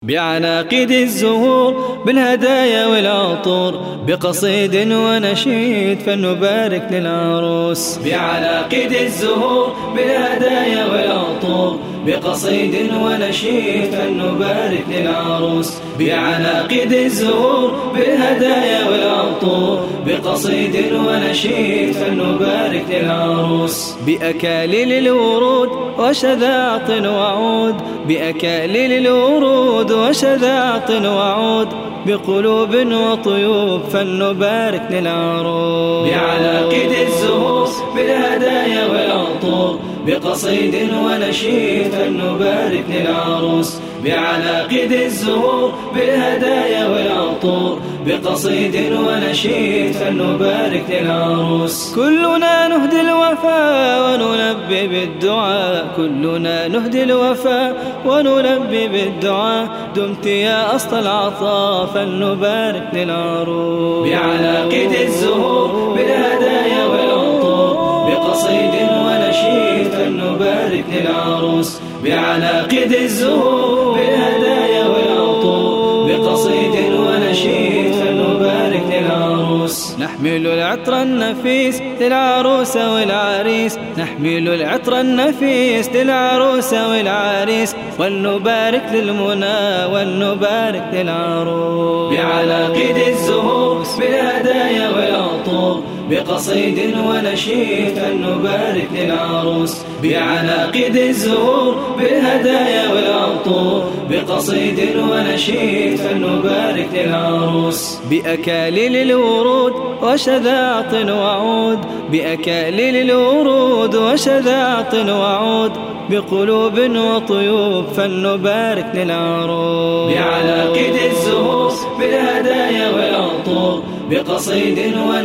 بعناقد الزهور بالهدايا والعطور، بقصيد ونشيد فلنبارك للعروس. بعناقد الزهور بالهدايا والعطور، بقصيد ونشيد فلنبارك للعروس. بعناقد الزهور بالهدايا والعطور، بقصيد ونشيد فلنبارك للعروس. بأكاليل الورود وشذاط وعود، بأكاليل الورود وشذاط وعود، بقلوب وطيوب فلنبارك للعروس. بعناقد الزهور بالهدايا والعطور، بقصيد ونشيد فلنبارك للعروس. بعناقد الزهور بالهدايا والعطور، بقصيد ونشيد فلنبارك للعروس. كلنا نهدي الوفاء ونلبي بالدعاء، كلنا نهدي الوفاء ونلبي بالدعاء، دمت يا أصل العطاء فلنبارك للعروس. بعناقد الزهور بالهدايا والعطور، بقصيد ونشيد فلنبارك للعروس. بعناقد الزهور بالهدايا والعطور، بقصيد ونشيد فلنبارك للعروس. نحمل العطر النفيس للعروس والعريس، نحمل العطر النفيس للعروس والعريس، ولنبارك للمنى ولنبارك للعروس. بعناقد الزهور بالهدايا والعطور، بقصيد ونشيد فلنبارك للعروس. بعناقد الزهور بالهدايا والعطور، بقصيد ونشيد فلنبارك للعروس. بأكاليل الورود وشذاط وعود، بأكاليل الورود وشذاط وعود، بقلوب وطيوب فلنبارك للعروس. بعناقد الزهور بالهدايا والعطور، بقصيد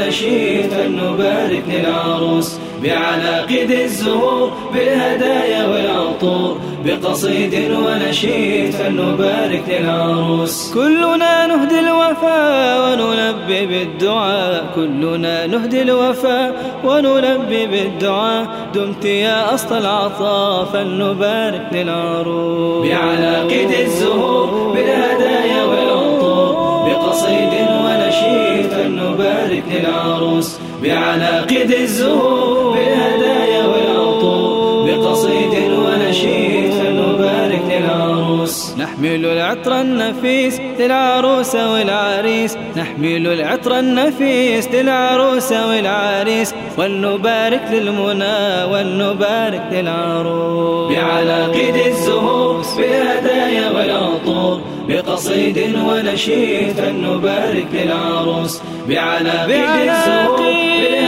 ونشيد فلنبارك للعروس. بعناقد الزهور بالهدايا والعطور، بقصيد ونشيد فلنبارك للعروس. كلنا نهدي الوفاء ونلبي بالدعاء، كلنا نهدي الوفاء ونلبي بالدعاء، دمت يا أصل العطاء فلنبارك للعروس. بعناقد الزهور بالهدايا والعطور، بقصيد ونشيد فلنبارك للعروس. بعناقد الزهور بالهدايا والعطور، بقصيد ونشيد فلنبارك للعروس. نحمل العطر النفيس للعروس والعريس، نحمل العطر النفيس للعروس والعريس، ولنبارك للمنى ولنبارك للعروس. بعناقد الزهور بالهدايا والعطور، بقصيد ونشيد فلنبارك للعروس. بعناقد الزهور